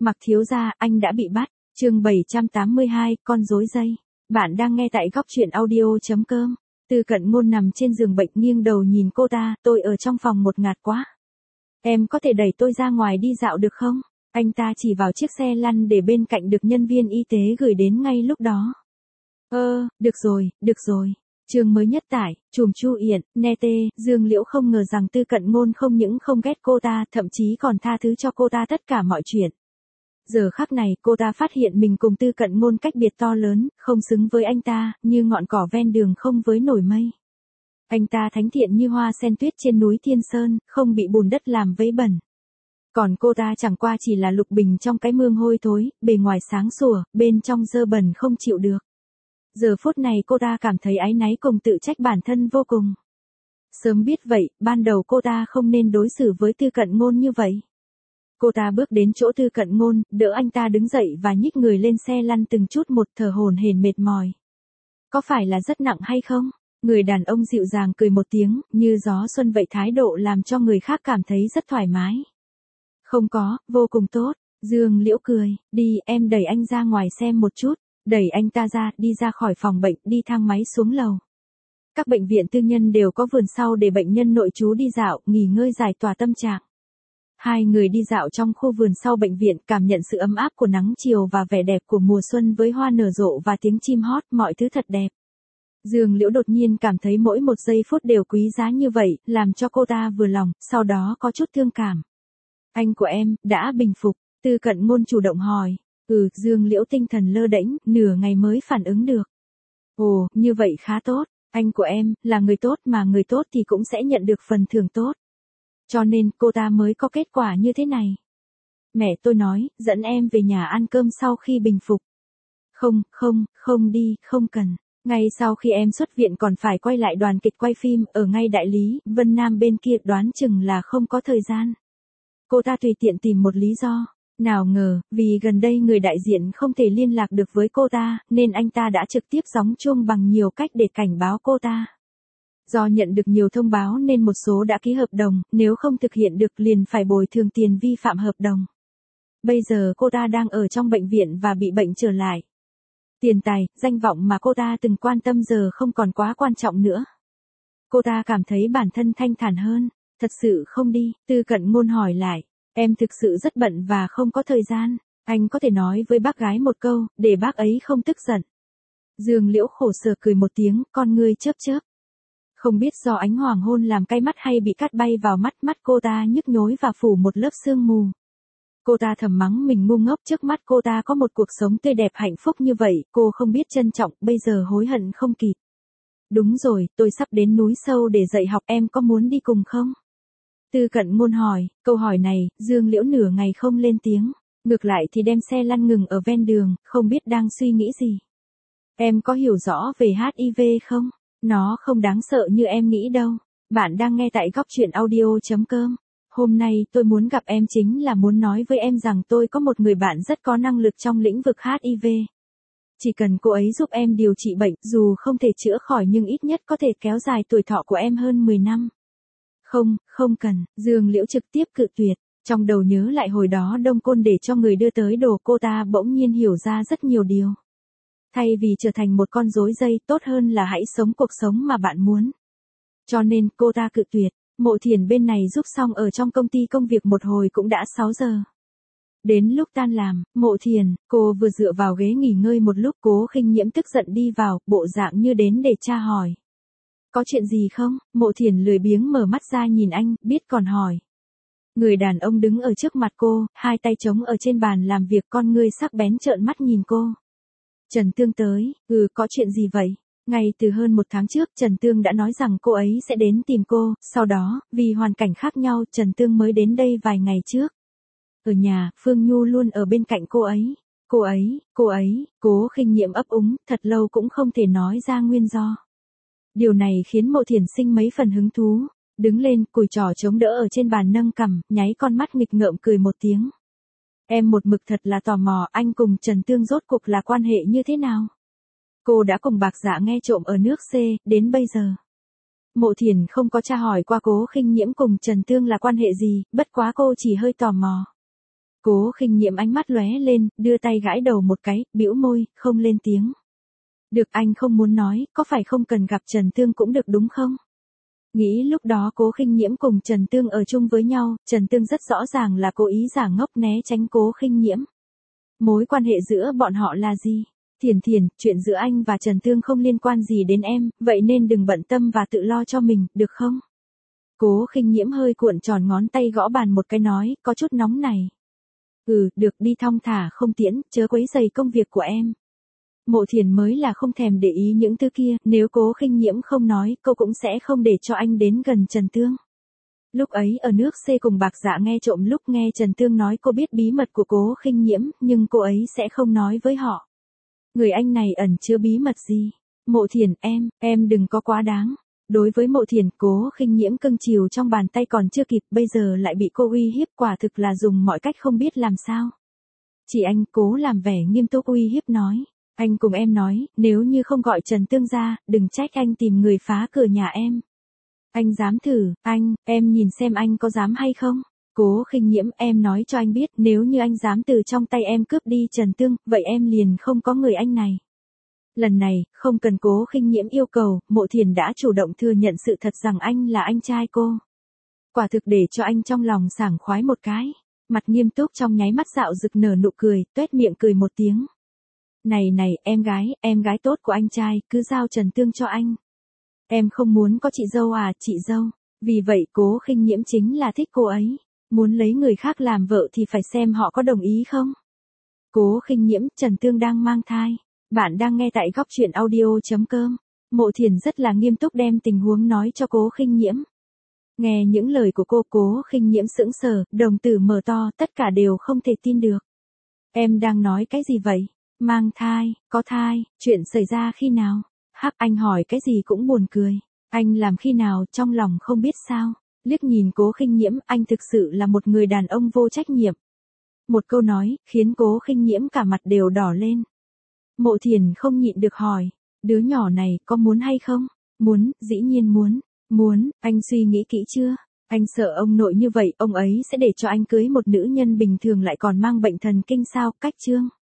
Mặc thiếu gia, anh đã bị bắt. Chương 782, con rối dây. Bạn đang nghe tại góc truyện audio.com. Tư Cận Ngôn nằm trên giường bệnh nghiêng đầu nhìn cô ta, tôi ở trong phòng một ngạt quá. Em có thể đẩy tôi ra ngoài đi dạo được không? Anh ta chỉ vào chiếc xe lăn để bên cạnh được nhân viên y tế gửi đến ngay lúc đó. Được rồi. Chương mới nhất tải, chùm Chu Yển, Nete, Dương Liễu không ngờ rằng Tư Cận Ngôn không những không ghét cô ta, thậm chí còn tha thứ cho cô ta tất cả mọi chuyện. Giờ khắc này cô ta phát hiện mình cùng Tư Cận Ngôn cách biệt to lớn, không xứng với anh ta, như ngọn cỏ ven đường không với nổi mây. Anh ta thánh thiện như hoa sen tuyết trên núi Thiên Sơn, không bị bùn đất làm vấy bẩn. Còn cô ta chẳng qua chỉ là lục bình trong cái mương hôi thối, bề ngoài sáng sủa, bên trong dơ bẩn không chịu được. Giờ phút này cô ta cảm thấy áy náy cùng tự trách bản thân vô cùng. Sớm biết vậy, ban đầu cô ta không nên đối xử với Tư Cận Ngôn như vậy. Cô ta bước đến chỗ Tư Cận Ngôn, đỡ anh ta đứng dậy và nhích người lên xe lăn từng chút một, thở hổn hển mệt mỏi. Có phải là rất nặng hay không? Người đàn ông dịu dàng cười một tiếng, như gió xuân vậy, thái độ làm cho người khác cảm thấy rất thoải mái. Không có, vô cùng tốt. Dương Liễu cười, đi, em đẩy anh ra ngoài xem một chút. Đẩy anh ta ra, đi ra khỏi phòng bệnh, đi thang máy xuống lầu. Các bệnh viện tư nhân đều có vườn sau để bệnh nhân nội trú đi dạo, nghỉ ngơi giải tỏa tâm trạng. Hai người đi dạo trong khu vườn sau bệnh viện, cảm nhận sự ấm áp của nắng chiều và vẻ đẹp của mùa xuân với hoa nở rộ và tiếng chim hót, mọi thứ thật đẹp. Dương Liễu đột nhiên cảm thấy mỗi một giây phút đều quý giá như vậy, làm cho cô ta vừa lòng, sau đó có chút thương cảm. Anh của em, đã bình phục, Tư Cận Ngôn chủ động hỏi. Dương Liễu tinh thần lơ đễnh, nửa ngày mới phản ứng được. Ồ, như vậy khá tốt, anh của em, là người tốt mà người tốt thì cũng sẽ nhận được phần thưởng tốt. Cho nên, cô ta mới có kết quả như thế này. Mẹ tôi nói, dẫn em về nhà ăn cơm sau khi bình phục. Không đi, không cần. Ngay sau khi em xuất viện còn phải quay lại đoàn kịch quay phim, ở ngay đại lý, Vân Nam bên kia đoán chừng là không có thời gian. Cô ta tùy tiện tìm một lý do. Nào ngờ, vì gần đây người đại diện không thể liên lạc được với cô ta, nên anh ta đã trực tiếp gióng chuông bằng nhiều cách để cảnh báo cô ta. Do nhận được nhiều thông báo nên một số đã ký hợp đồng, nếu không thực hiện được liền phải bồi thường tiền vi phạm hợp đồng. Bây giờ cô ta đang ở trong bệnh viện và bị bệnh trở lại. Tiền tài, danh vọng mà cô ta từng quan tâm giờ không còn quá quan trọng nữa. Cô ta cảm thấy bản thân thanh thản hơn. Thật sự không đi, Tư Cận Ngôn hỏi lại. Em thực sự rất bận và không có thời gian. Anh có thể nói với bác gái một câu, để bác ấy không tức giận. Dương Liễu khổ sở cười một tiếng, con ngươi chớp chớp. Không biết do ánh hoàng hôn làm cay mắt hay bị cát bay vào mắt, mắt cô ta nhức nhối và phủ một lớp sương mù. Cô ta thầm mắng mình ngu ngốc, trước mắt cô ta có một cuộc sống tươi đẹp hạnh phúc như vậy, cô không biết trân trọng, bây giờ hối hận không kịp. Đúng rồi, tôi sắp đến núi sâu để dạy học, em có muốn đi cùng không? Tư Cận Ngôn hỏi, câu hỏi này, Dương Liễu nửa ngày không lên tiếng, ngược lại thì đem xe lăn ngừng ở ven đường, không biết đang suy nghĩ gì. Em có hiểu rõ về HIV không? Nó không đáng sợ như em nghĩ đâu. Bạn đang nghe tại góc truyện audio.com. Hôm nay tôi muốn gặp em chính là muốn nói với em rằng tôi có một người bạn rất có năng lực trong lĩnh vực HIV. Chỉ cần cô ấy giúp em điều trị bệnh, dù không thể chữa khỏi nhưng ít nhất có thể kéo dài tuổi thọ của em hơn 10 năm. Không cần, Dương Liễu trực tiếp cự tuyệt. Trong đầu nhớ lại hồi đó Đông Côn để cho người đưa tới đồ, cô ta bỗng nhiên hiểu ra rất nhiều điều. Thay vì trở thành một con rối dây, tốt hơn là hãy sống cuộc sống mà bạn muốn. Cho nên cô ta cự tuyệt. Mộ Thiền bên này giúp xong ở trong công ty công việc một hồi cũng đã 6 giờ. Đến lúc tan làm, Mộ Thiền, cô vừa dựa vào ghế nghỉ ngơi một lúc, Cố Khinh Nhiễm tức giận đi vào, bộ dạng như đến để tra hỏi. Có chuyện gì không? Mộ Thiền lười biếng mở mắt ra nhìn anh, biết còn hỏi. Người đàn ông đứng ở trước mặt cô, hai tay trống ở trên bàn làm việc, con ngươi sắc bén trợn mắt nhìn cô. Trần Tương tới, có chuyện gì vậy? Ngay từ hơn một tháng trước, Trần Tương đã nói rằng cô ấy sẽ đến tìm cô, sau đó, vì hoàn cảnh khác nhau, Trần Tương mới đến đây vài ngày trước. Ở nhà, Phương Nhu luôn ở bên cạnh cô ấy. Cô ấy, Cố Khinh Nhiễm ấp úng, thật lâu cũng không thể nói ra nguyên do. Điều này khiến Mộ Thiền sinh mấy phần hứng thú. Đứng lên, cùi trỏ chống đỡ ở trên bàn nâng cằm, nháy con mắt nghịch ngợm cười một tiếng. Em một mực thật là tò mò, anh cùng Trần Tương rốt cuộc là quan hệ như thế nào? Cô đã cùng Bạc Dạ nghe trộm ở nước C, đến bây giờ. Mộ Thiền không có tra hỏi qua Cố Khinh Nhiễm cùng Trần Tương là quan hệ gì, bất quá cô chỉ hơi tò mò. Cố Khinh Nhiễm ánh mắt lóe lên, đưa tay gãi đầu một cái, bĩu môi, không lên tiếng. Được, anh không muốn nói, có phải không cần gặp Trần Tương cũng được đúng không? Nghĩ lúc đó Cố Khinh Nhiễm cùng Trần Tương ở chung với nhau, Trần Tương rất rõ ràng là cố ý giả ngốc né tránh Cố Khinh Nhiễm. Mối quan hệ giữa bọn họ là gì? Thiền Thiền, chuyện giữa anh và Trần Tương không liên quan gì đến em, vậy nên đừng bận tâm và tự lo cho mình, được không? Cố Khinh Nhiễm hơi cuộn tròn ngón tay gõ bàn một cái nói, có chút nóng này. Được, đi thong thả không tiễn, chớ quấy rầy công việc của em. Mộ Thiền mới là không thèm để ý những thứ kia, nếu Cố Khinh Nhiễm không nói, cô cũng sẽ không để cho anh đến gần Trần Tương. Lúc ấy ở nước C cùng Bạc Dạ nghe trộm lúc nghe Trần Tương nói cô biết bí mật của Cố Khinh Nhiễm, nhưng cô ấy sẽ không nói với họ. Người anh này ẩn chứa bí mật gì? Mộ Thiền, em đừng có quá đáng. Đối với Mộ Thiền, Cố Khinh Nhiễm cưng chiều trong bàn tay còn chưa kịp, bây giờ lại bị cô uy hiếp, quả thực là dùng mọi cách không biết làm sao. Chị anh, Cố làm vẻ nghiêm túc uy hiếp nói. Anh cùng em nói, nếu như không gọi Trần Tương ra, đừng trách anh tìm người phá cửa nhà em. Anh dám thử, em nhìn xem anh có dám hay không? Cố Khinh Nhiễm, em nói cho anh biết, nếu như anh dám từ trong tay em cướp đi Trần Tương, vậy em liền không có người anh này. Lần này, không cần Cố Khinh Nhiễm yêu cầu, Mộ Thiền đã chủ động thừa nhận sự thật rằng anh là anh trai cô. Quả thực để cho anh trong lòng sảng khoái một cái. Mặt nghiêm túc trong nháy mắt dạo rực nở nụ cười, tuét miệng cười một tiếng. Này, em gái tốt của anh trai, cứ giao Trần Tương cho anh. Em không muốn có chị dâu à, chị dâu. Vì vậy Cố Khinh Nhiễm chính là thích cô ấy. Muốn lấy người khác làm vợ thì phải xem họ có đồng ý không. Cố Khinh Nhiễm, Trần Tương đang mang thai. Bạn đang nghe tại góc truyện audio.com. Mộ Thiền rất là nghiêm túc đem tình huống nói cho Cố Khinh Nhiễm. Nghe những lời của cô, Cố Khinh Nhiễm sững sờ, đồng tử mở to, tất cả đều không thể tin được. Em đang nói cái gì vậy? Mang thai, có thai, chuyện xảy ra khi nào? Anh hỏi cái gì cũng buồn cười. Anh làm khi nào, trong lòng không biết sao. Liếc nhìn Cố Khinh Nhiễm, anh thực sự là một người đàn ông vô trách nhiệm. Một câu nói, khiến Cố Khinh Nhiễm cả mặt đều đỏ lên. Mộ Thiền không nhịn được hỏi, đứa nhỏ này có muốn hay không? Muốn, dĩ nhiên muốn. Muốn, anh suy nghĩ kỹ chưa? Anh sợ ông nội như vậy, ông ấy sẽ để cho anh cưới một nữ nhân bình thường lại còn mang bệnh thần kinh sao? Cách chương.